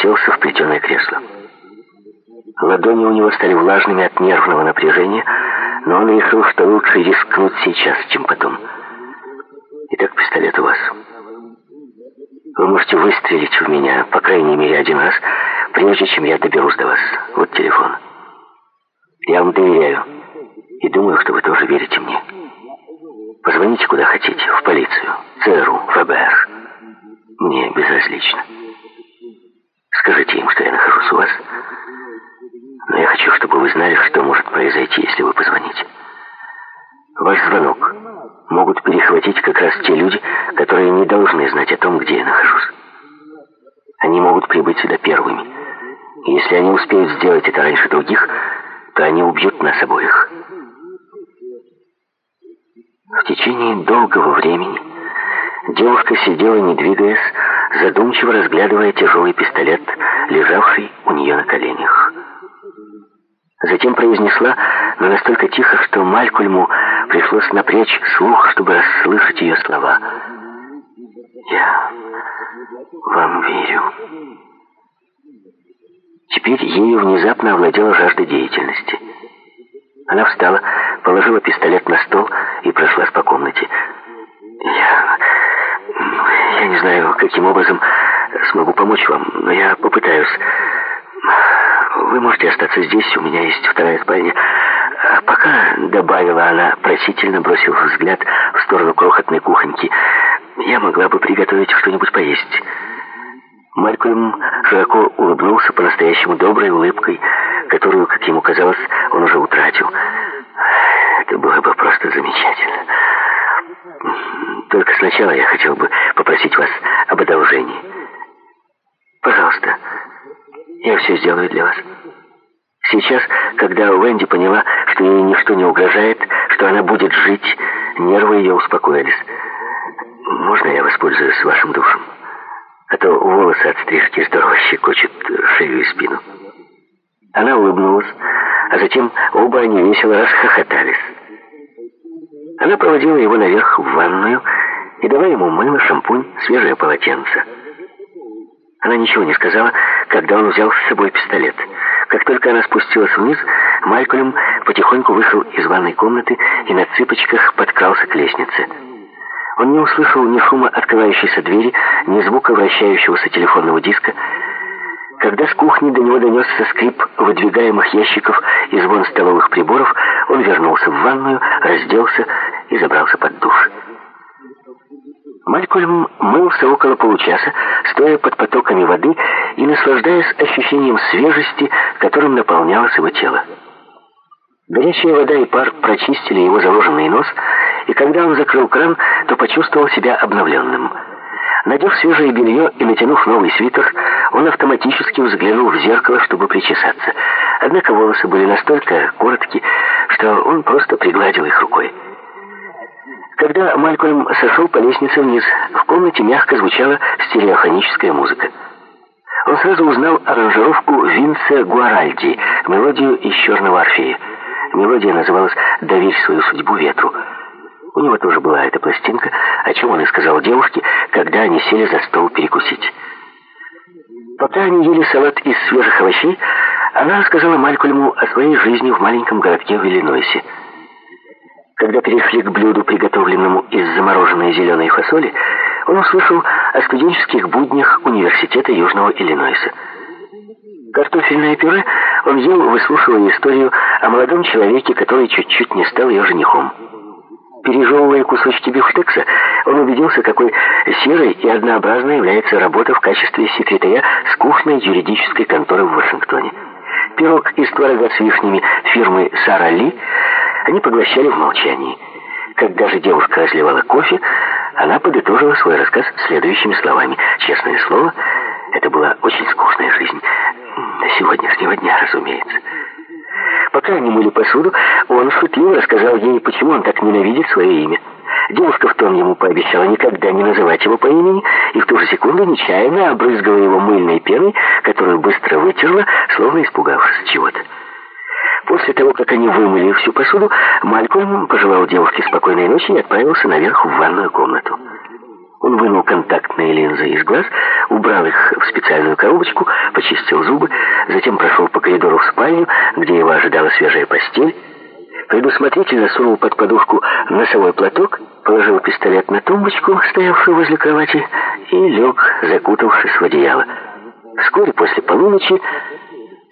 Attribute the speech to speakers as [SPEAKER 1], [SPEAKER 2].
[SPEAKER 1] уселся в плетеное кресло. Ладони у него стали влажными от нервного напряжения, но он решил, что лучше рискнуть сейчас, чем потом. Итак, пистолет у вас. Вы можете выстрелить в меня, по крайней мере, один раз, прежде чем я доберусь до вас. Вот телефон. Я вам доверяю и думаю, что вы тоже верите мне. Позвоните куда хотите, в полицию, ЦРУ, ФБР. Мне безразлично. Скажите им, что я нахожусь у вас. Но я хочу, чтобы вы знали, что может произойти, если вы позвоните. Ваш звонок могут перехватить как раз те люди, которые не должны знать о том, где я нахожусь. Они могут прибыть сюда первыми. И если они успеют сделать это раньше других, то они убьют нас обоих. В течение долгого времени девушка сидела, не двигаясь, задумчиво разглядывая тяжелый пистолет, лежавший у нее на коленях. Затем произнесла, но настолько тихо, что Малькольму пришлось напрячь слух, чтобы расслышать ее слова. «Я вам верю». Теперь ею внезапно овладела жажда деятельности. Она встала, положила пистолет на стол и прошлась по комнате. Я не знаю, каким образом смогу помочь вам, но я попытаюсь. Вы можете остаться здесь, у меня есть вторая спальня. А пока, добавила она, просительно бросив взгляд в сторону крохотной кухоньки, я могла бы приготовить что-нибудь поесть. Малькольм широко улыбнулся по-настоящему доброй улыбкой, которую, как ему казалось, он уже утратил. Это было бы просто замечательно. Только сначала я хотел бы попросить вас об одолжении. Пожалуйста, я все сделаю для вас. Сейчас, когда Уэнди поняла, что ей ничто не угрожает, что она будет жить, нервы ее успокоились. Можно я воспользуюсь вашим душем? А то волосы от стрижки здорово щекочут шею и спину. Она улыбнулась, а затем оба они весело расхохотались. Она проводила его наверх в ванную и дала ему мыло, шампунь, свежее полотенце. Она ничего не сказала, когда он взял с собой пистолет. Как только она спустилась вниз, Малькольм потихоньку вышел из ванной комнаты и на цыпочках подкрался к лестнице. Он не услышал ни шума открывающейся двери, ни звука вращающегося телефонного диска. Когда с кухни до него донесся скрип выдвигаемых ящиков и звон столовых приборов, он вернулся в ванную, разделся и забрался под душ. Малькольм мылся около получаса, стоя под потоками воды и наслаждаясь ощущением свежести, которым наполнялось его тело. Горячая вода и пар прочистили его заложенный нос, и когда он закрыл кран, то почувствовал себя обновленным. Надев свежее белье и натянув новый свитер, он автоматически взглянул в зеркало, чтобы причесаться. Однако волосы были настолько короткие, что он просто пригладил их рукой. Когда Малькольм сошел по лестнице вниз, в комнате мягко звучала стереофоническая музыка. Он сразу узнал аранжировку Винса Гуаральди, мелодию из «Черного Орфея». Мелодия называлась «Доверь свою судьбу ветру». У него тоже была эта пластинка, о чем он и сказал девушке, когда они сели за стол перекусить. Пока они ели салат из свежих овощей, она рассказала Малькольму о своей жизни в маленьком городке в Иллинойсе. Когда перешли к блюду, приготовленному из замороженной зеленой фасоли, он услышал о студенческих буднях университета Южного Иллинойса. Картофельное пюре он ел, выслушивая историю о молодом человеке, который чуть-чуть не стал ее женихом. Пережевывая кусочки бифштекса, он убедился, какой серой и однообразной является работа в качестве секретаря скучной юридической конторы в Вашингтоне. Пирог из творога с вишнями фирмы «Сара Ли» они поглощали в молчании. Когда же девушка разливала кофе, она подытожила свой рассказ следующими словами. «Честное слово, это была очень скучная жизнь. До сегодняшнего дня, разумеется». Пока они мыли посуду, он шутливо рассказал ей, почему он так ненавидит свое имя. Девушка в том ему пообещала никогда не называть его по имени, и в ту же секунду нечаянно обрызгала его мыльной пеной, которую быстро вытерла, словно испугавшись чего-то. После того, как они вымыли всю посуду, Малькольм пожелал девушке спокойной ночи и отправился наверх в ванную комнату. Он вынул контактные линзы из глаз, убрал их в специальную коробочку, почистил зубы, затем прошел по коридору в спальню, где его ожидала свежая постель, предусмотрительно сунул под подушку носовой платок, положил пистолет на тумбочку, стоявшую возле кровати, и лег, закутавшись в одеяло. Вскоре после полуночи